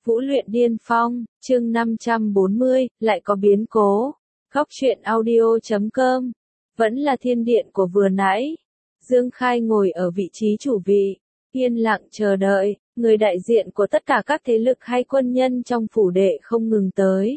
Vũ luyện điên phong, chương 540, lại có biến cố. Góc truyện audio.com. Vẫn là thiên điện của vừa nãy. Dương Khai ngồi ở vị trí chủ vị, yên lặng chờ đợi, người đại diện của tất cả các thế lực hay quân nhân trong phủ đệ không ngừng tới.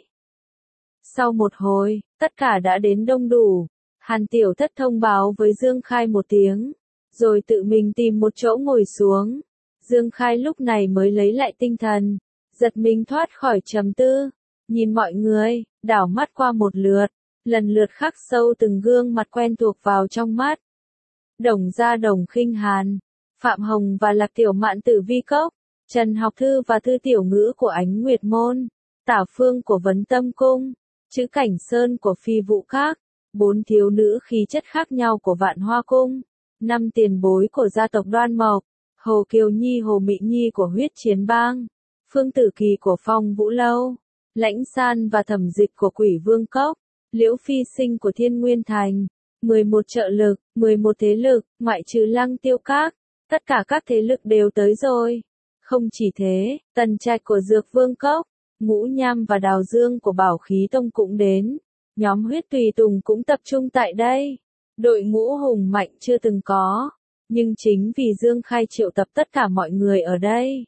Sau một hồi, tất cả đã đến đông đủ. Hàn Tiểu Thất thông báo với Dương Khai một tiếng, rồi tự mình tìm một chỗ ngồi xuống. Dương Khai lúc này mới lấy lại tinh thần, giật mình thoát khỏi trầm tư, nhìn mọi người, đảo mắt qua một lượt, lần lượt khắc sâu từng gương mặt quen thuộc vào trong mắt. Đồng Gia Đồng Khinh Hàn, Phạm Hồng và Lạc Tiểu Mạn Tử Vi Cốc, Trần Học Thư và Thư Tiểu Ngữ của Ánh Nguyệt Môn, Tả Phương của Vấn Tâm Cung, Chữ Cảnh Sơn của Phi Vũ Các, 4 thiếu nữ khí chất khác nhau của Vạn Hoa Cung, 5 tiền bối của gia tộc Đoan Mộc, Hồ Kiều Nhi Hồ Mị Nhi của Huyết Chiến Bang, Phương Tử Kỳ của Phong Vũ Lâu, Lãnh San và Thẩm Dịch của Quỷ Vương Cốc, Liễu Phi Sinh của Thiên Nguyên Thành, 11 trợ lực, 11 thế lực, ngoại trừ Lăng Tiêu Các, tất cả các thế lực đều tới rồi. Không chỉ thế, Tần Trạch của Dược Vương Cốc, Ngũ Nham và Đào Dương của Bảo Khí Tông cũng đến, nhóm Huyết Tùy Tùng cũng tập trung tại đây. Đội ngũ hùng mạnh chưa từng có, nhưng chính vì Dương Khai triệu tập tất cả mọi người ở đây,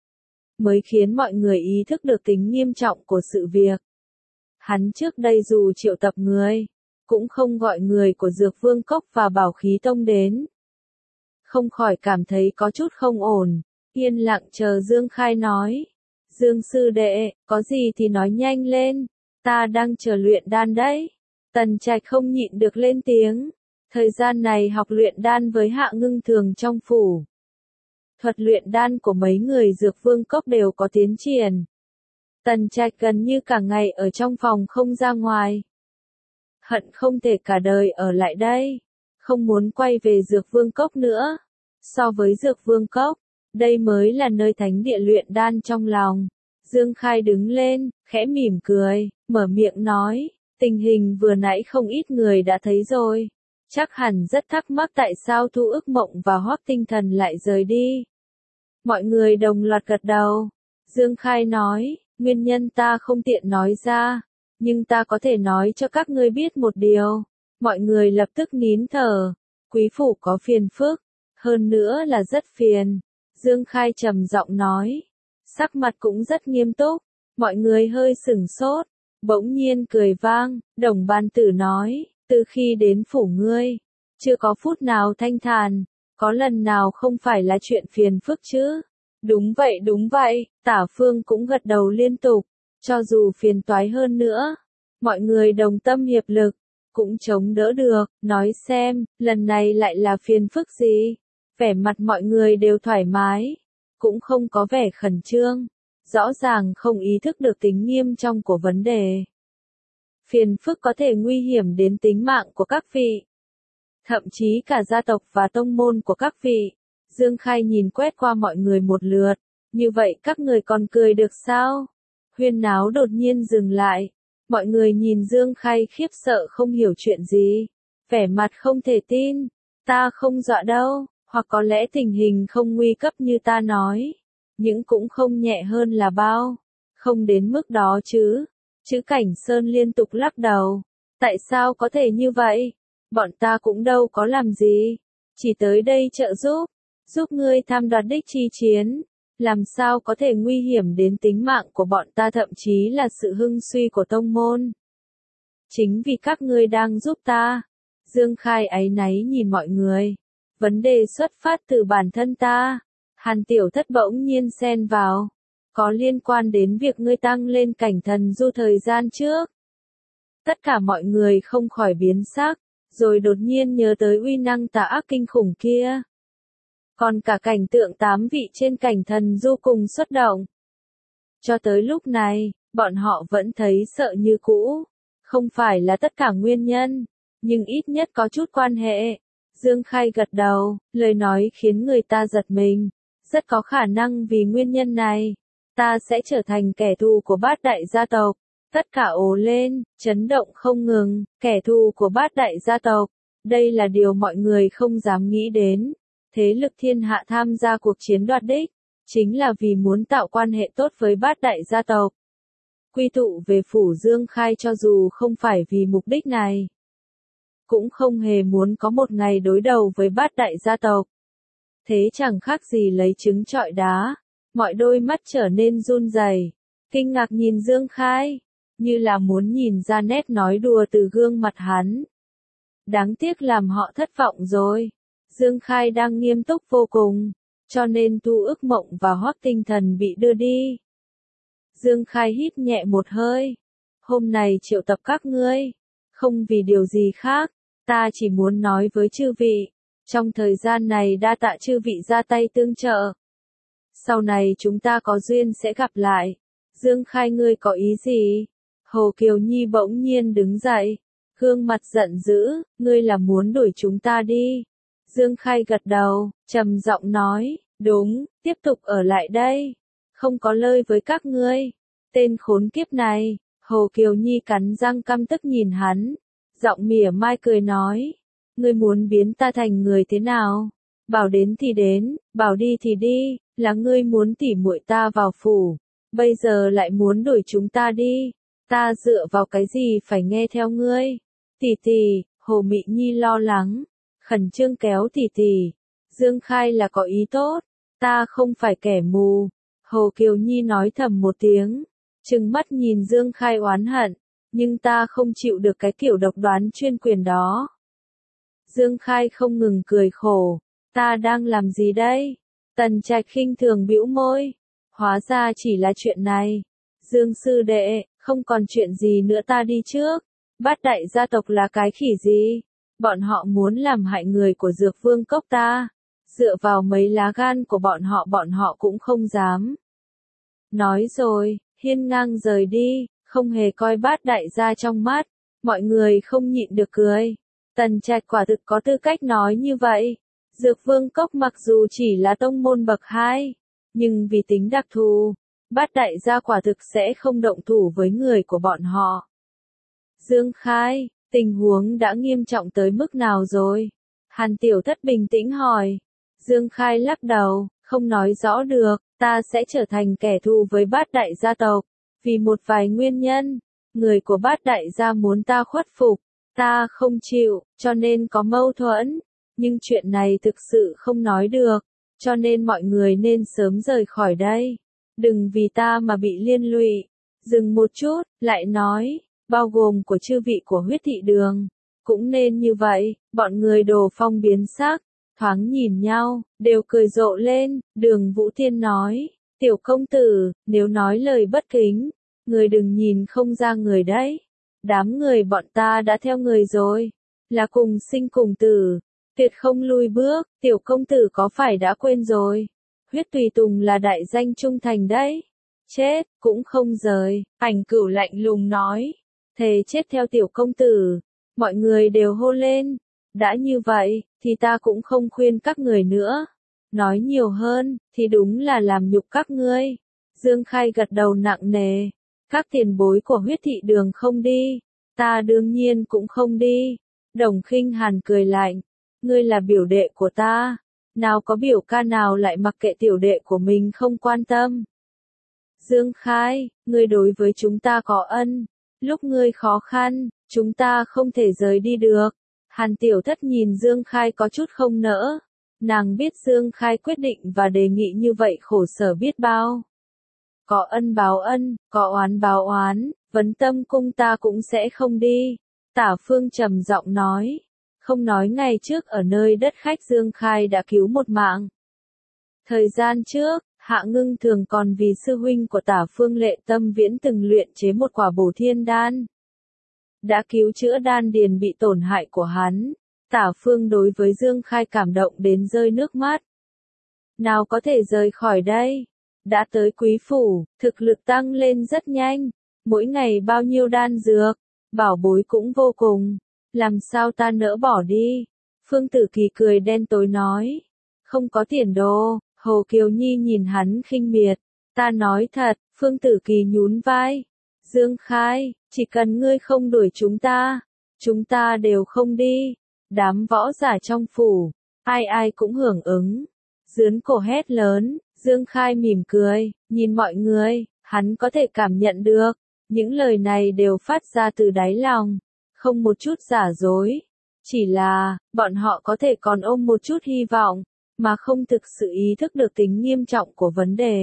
mới khiến mọi người ý thức được tính nghiêm trọng của sự việc. Hắn trước đây dù triệu tập người, cũng không gọi người của Dược Vương Cốc và Bảo Khí Tông đến. Không khỏi cảm thấy có chút không ổn, yên lặng chờ Dương Khai nói. Dương sư đệ, có gì thì nói nhanh lên, ta đang chờ luyện đan đấy. Tần Trạch không nhịn được lên tiếng. Thời gian này học luyện đan với Hạ Ngưng Thường trong phủ. Thuật luyện đan của mấy người Dược Vương Cốc đều có tiến triển. Tần Trạch gần như cả ngày ở trong phòng không ra ngoài. Hận không thể cả đời ở lại đây, không muốn quay về Dược Vương Cốc nữa. So với Dược Vương Cốc, đây mới là nơi thánh địa luyện đan trong lòng. Dương Khai đứng lên, khẽ mỉm cười, mở miệng nói, tình hình vừa nãy không ít người đã thấy rồi. Chắc hẳn rất thắc mắc tại sao Thu Ức Mộng và Hoắc Tinh Thần lại rời đi. Mọi người đồng loạt gật đầu. Dương Khai nói, nguyên nhân ta không tiện nói ra, nhưng ta có thể nói cho các ngươi biết một điều. Mọi người lập tức nín thở. Quý phủ có phiền phức, hơn nữa là rất phiền. Dương Khai trầm giọng nói, sắc mặt cũng rất nghiêm túc. Mọi người hơi sửng sốt, bỗng nhiên cười vang. Đồng Ban Tử nói, từ khi đến phủ ngươi, chưa có phút nào thanh thản, có lần nào không phải là chuyện phiền phức chứ? Đúng vậy, Tả Phương cũng gật đầu liên tục, cho dù phiền toái hơn nữa, mọi người đồng tâm hiệp lực, cũng chống đỡ được. Nói xem, lần này lại là phiền phức gì? Vẻ mặt mọi người đều thoải mái, cũng không có vẻ khẩn trương, rõ ràng không ý thức được tính nghiêm trọng của vấn đề. Phiền phức có thể nguy hiểm đến tính mạng của các vị, thậm chí cả gia tộc và tông môn của các vị. Dương Khai nhìn quét qua mọi người một lượt, như vậy các người còn cười được sao? Huyên náo đột nhiên dừng lại, mọi người nhìn Dương Khai khiếp sợ không hiểu chuyện gì, vẻ mặt không thể tin. Ta không dọa đâu, hoặc có lẽ tình hình không nguy cấp như ta nói, nhưng cũng không nhẹ hơn là bao, không đến mức đó chứ. Chữ Cảnh Sơn liên tục lắc đầu. Tại sao có thể như vậy? Bọn ta cũng đâu có làm gì, chỉ tới đây trợ giúp ngươi tham đoạt đích chi chiến, làm sao có thể nguy hiểm đến tính mạng của bọn ta, thậm chí là sự hưng suy của tông môn. Chính vì các ngươi đang giúp ta. Dương Khai áy náy nhìn mọi người. Vấn đề xuất phát từ bản thân ta. Hàn Tiểu Thất bỗng nhiên xen vào. Có liên quan đến việc ngươi tăng lên cảnh thần du thời gian trước. Tất cả mọi người không khỏi biến sắc, rồi đột nhiên nhớ tới uy năng tà ác kinh khủng kia. Còn cả cảnh tượng 8 vị trên cảnh thần du cùng xuất động. Cho tới lúc này, bọn họ vẫn thấy sợ như cũ. Không phải là tất cả nguyên nhân, nhưng ít nhất có chút quan hệ. Dương Khai gật đầu, lời nói khiến người ta giật mình. Rất có khả năng vì nguyên nhân này, ta sẽ trở thành kẻ thù của bát đại gia tộc. Tất cả ồ lên, chấn động không ngừng, kẻ thù của bát đại gia tộc. Đây là điều mọi người không dám nghĩ đến. Thế lực thiên hạ tham gia cuộc chiến đoạt đích, chính là vì muốn tạo quan hệ tốt với bát đại gia tộc. Quy tụ về phủ Dương Khai cho dù không phải vì mục đích này, cũng không hề muốn có một ngày đối đầu với bát đại gia tộc. Thế chẳng khác gì lấy trứng trọi đá, mọi đôi mắt trở nên run rẩy, kinh ngạc nhìn Dương Khai, như là muốn nhìn ra nét nói đùa từ gương mặt hắn. Đáng tiếc làm họ thất vọng rồi. Dương Khai đang nghiêm túc vô cùng, cho nên Tu Ước Mộng và Hoắc Tinh Thần bị đưa đi. Dương Khai hít nhẹ một hơi. Hôm nay triệu tập các ngươi, không vì điều gì khác, ta chỉ muốn nói với chư vị, trong thời gian này đa tạ chư vị ra tay tương trợ. Sau này chúng ta có duyên sẽ gặp lại. Dương Khai ngươi có ý gì? Hồ Kiều Nhi bỗng nhiên đứng dậy, gương mặt giận dữ, ngươi là muốn đuổi chúng ta đi. Dương Khai gật đầu, trầm giọng nói, đúng, tiếp tục ở lại đây. Không có lời với các ngươi. Tên khốn kiếp này. Hồ Kiều Nhi cắn răng căm tức nhìn hắn, giọng mỉa mai cười nói, ngươi muốn biến ta thành người thế nào? Bảo đến thì đến, bảo đi thì đi, là ngươi muốn tỉ muội ta vào phủ, bây giờ lại muốn đuổi chúng ta đi, ta dựa vào cái gì phải nghe theo ngươi? Tỷ tỷ, Hồ Mị Nhi lo lắng, khẩn trương kéo tỷ tỷ. Dương Khai là có ý tốt, ta không phải kẻ mù. Hồ Kiều Nhi nói thầm một tiếng, trừng mắt nhìn Dương Khai oán hận, nhưng ta không chịu được cái kiểu độc đoán chuyên quyền đó. Dương Khai không ngừng cười khổ, ta đang làm gì đây? Tần Trạch khinh thường bĩu môi, hóa ra chỉ là chuyện này. Dương sư đệ, không còn chuyện gì nữa ta đi trước. Bát đại gia tộc là cái khỉ gì? Bọn họ muốn làm hại người của Dược Vương Cốc ta. Dựa vào mấy lá gan của bọn họ cũng không dám. Nói rồi, hiên ngang rời đi, không hề coi bát đại gia trong mắt. Mọi người không nhịn được cười. Tần Trạch quả thực có tư cách nói như vậy. Dược Vương Cốc mặc dù chỉ là tông môn bậc 2, nhưng vì tính đặc thù, bát đại gia quả thực sẽ không động thủ với người của bọn họ. Dương Khai, tình huống đã nghiêm trọng tới mức nào rồi? Hàn Tiểu Thất bình tĩnh hỏi. Dương Khai lắc đầu, không nói rõ được, ta sẽ trở thành kẻ thù với bát đại gia tộc. Vì một vài nguyên nhân, người của bát đại gia muốn ta khuất phục, ta không chịu, cho nên có mâu thuẫn. Nhưng chuyện này thực sự không nói được, cho nên mọi người nên sớm rời khỏi đây. Đừng vì ta mà bị liên lụy. Dừng một chút, lại nói, bao gồm của chư vị của huyết thị đường. Cũng nên như vậy, bọn người Đồ Phong biến sắc, thoáng nhìn nhau, đều cười rộ lên. Đường Vũ Tiên nói, tiểu công tử, nếu nói lời bất kính, người đừng nhìn không ra người đấy. Đám người bọn ta đã theo người rồi, là cùng sinh cùng tử, tuyệt không lui bước. Tiểu công tử có phải đã quên rồi? Huyết Tùy Tùng là đại danh trung thành đấy. Chết, cũng không rời. Ảnh Cửu lạnh lùng nói, thề chết theo tiểu công tử. Mọi người đều hô lên. Đã như vậy, thì ta cũng không khuyên các người nữa. Nói nhiều hơn, thì đúng là làm nhục các ngươi. Dương Khai gật đầu nặng nề. Các tiền bối của huyết thị đường không đi, ta đương nhiên cũng không đi. Đồng Khinh Hàn cười lạnh, ngươi là biểu đệ của ta, nào có biểu ca nào lại mặc kệ tiểu đệ của mình không quan tâm. Dương Khai, ngươi đối với chúng ta có ân, lúc ngươi khó khăn, chúng ta không thể rời đi được. Hàn Tiểu Thất nhìn Dương Khai có chút không nỡ, nàng biết Dương Khai quyết định và đề nghị như vậy khổ sở biết bao. Có ân báo ân, có oán báo oán, Vấn Tâm cung ta cũng sẽ không đi. Tả Phương trầm giọng nói, không nói ngày trước ở nơi đất khách Dương Khai đã cứu một mạng. Thời gian trước, Hạ Ngưng Thường còn vì sư huynh của Tả Phương Lệ Tâm Viễn từng luyện chế một quả bổ thiên đan, đã cứu chữa đan điền bị tổn hại của hắn. Tả Phương đối với Dương Khai cảm động đến rơi nước mắt. Nào có thể rời khỏi đây? Đã tới quý phủ, thực lực tăng lên rất nhanh, mỗi ngày bao nhiêu đan dược, bảo bối cũng vô cùng, làm sao ta nỡ bỏ đi? Phương Tử Kỳ cười đen tối nói, không có tiền đồ. Hồ Kiều Nhi nhìn hắn khinh miệt, ta nói thật. Phương Tử Kỳ nhún vai, Dương Khai, chỉ cần ngươi không đuổi chúng ta đều không đi. Đám võ giả trong phủ, ai ai cũng hưởng ứng, giướn cổ hét lớn, Dương Khai mỉm cười, nhìn mọi người, hắn có thể cảm nhận được, những lời này đều phát ra từ đáy lòng, không một chút giả dối. Chỉ là, bọn họ có thể còn ôm một chút hy vọng, mà không thực sự ý thức được tính nghiêm trọng của vấn đề.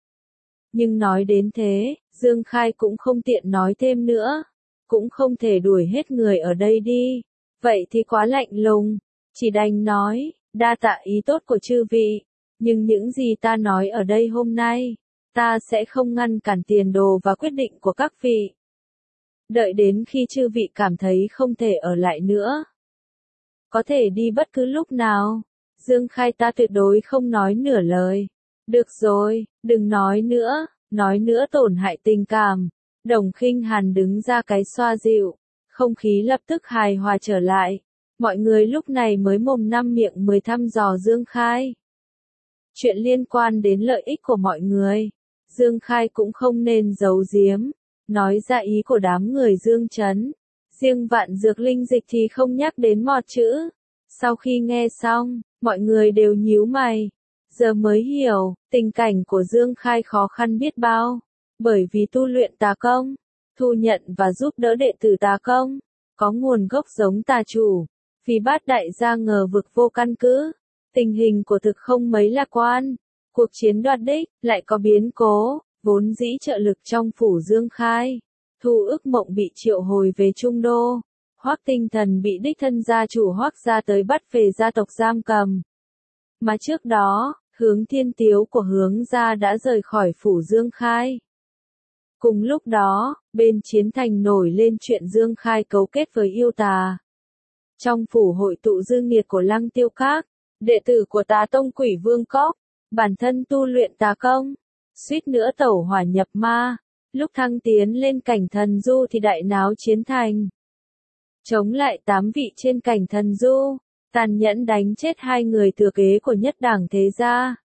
Nhưng nói đến thế, Dương Khai cũng không tiện nói thêm nữa, cũng không thể đuổi hết người ở đây đi, vậy thì quá lạnh lùng, chỉ đành nói, đa tạ ý tốt của chư vị, nhưng những gì ta nói ở đây hôm nay, ta sẽ không ngăn cản tiền đồ và quyết định của các vị. Đợi đến khi chư vị cảm thấy không thể ở lại nữa, có thể đi bất cứ lúc nào. Dương Khai ta tuyệt đối không nói nửa lời. Được rồi, đừng nói nữa tổn hại tình cảm. Đồng Khinh Hàn đứng ra cái xoa dịu, không khí lập tức hài hòa trở lại. Mọi người lúc này mới mồm năm miệng mười thăm dò Dương Khai. Chuyện liên quan đến lợi ích của mọi người, Dương Khai cũng không nên giấu giếm, nói ra ý của đám người Dương Trấn. Riêng Vạn Dược Linh Dịch thì không nhắc đến một chữ. Sau khi nghe xong, mọi người đều nhíu mày. Giờ mới hiểu, tình cảnh của Dương Khai khó khăn biết bao. Bởi vì tu luyện tà công, thu nhận và giúp đỡ đệ tử tà công, có nguồn gốc giống tà chủ. Vì Bát Đại gia ngờ vực vô căn cứ, tình hình của thực không mấy lạc quan. Cuộc chiến đoạt đích, lại có biến cố, vốn dĩ trợ lực trong phủ Dương Khai. Thu Ức Mộng bị triệu hồi về Trung Đô. Hoắc Tinh Thần bị đích thân gia chủ Hoắc gia tới bắt về gia tộc giam cầm. Mà trước đó, Hướng Thiên Tiếu của Hướng gia đã rời khỏi phủ Dương Khai. Cùng lúc đó, bên Chiến Thành nổi lên chuyện Dương Khai cấu kết với yêu tà. Trong phủ hội tụ dư nghiệt của Lăng Tiêu Các, đệ tử của Tà Tông Quỷ Vương Cốc, bản thân tu luyện tà công, suýt nữa tẩu hỏa nhập ma. Lúc thăng tiến lên cảnh thần du thì đại náo Chiến Thành. Chống lại 8 vị trên cảnh thần du, tàn nhẫn đánh chết 2 người thừa kế của nhất đảng thế gia.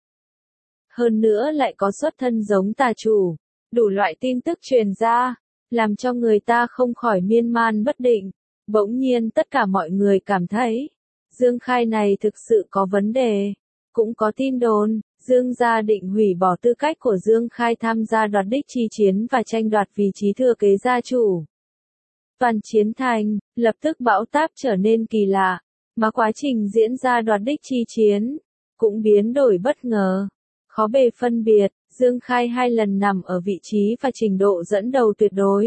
Hơn nữa lại có xuất thân giống tà chủ, đủ loại tin tức truyền ra, làm cho người ta không khỏi miên man bất định. Bỗng nhiên tất cả mọi người cảm thấy, Dương Khai này thực sự có vấn đề. Cũng có tin đồn, Dương gia định hủy bỏ tư cách của Dương Khai tham gia đoạt đích chi chiến và tranh đoạt vị trí thừa kế gia chủ. Toàn Chiến Thành, lập tức bão táp trở nên kỳ lạ, mà quá trình diễn ra đoạt đích chi chiến, cũng biến đổi bất ngờ. Khó bề phân biệt, Dương Khai 2 lần nằm ở vị trí và trình độ dẫn đầu tuyệt đối.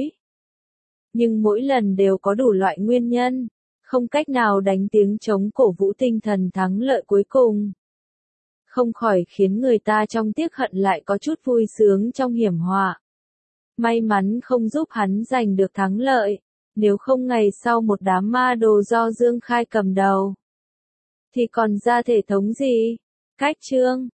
Nhưng mỗi lần đều có đủ loại nguyên nhân, không cách nào đánh tiếng chống cổ vũ tinh thần thắng lợi cuối cùng. Không khỏi khiến người ta trong tiếc hận lại có chút vui sướng trong hiểm họa. May mắn không giúp hắn giành được thắng lợi, nếu không ngày sau một đám ma đồ do Dương Khai cầm đầu, thì còn ra thể thống gì? Cách chương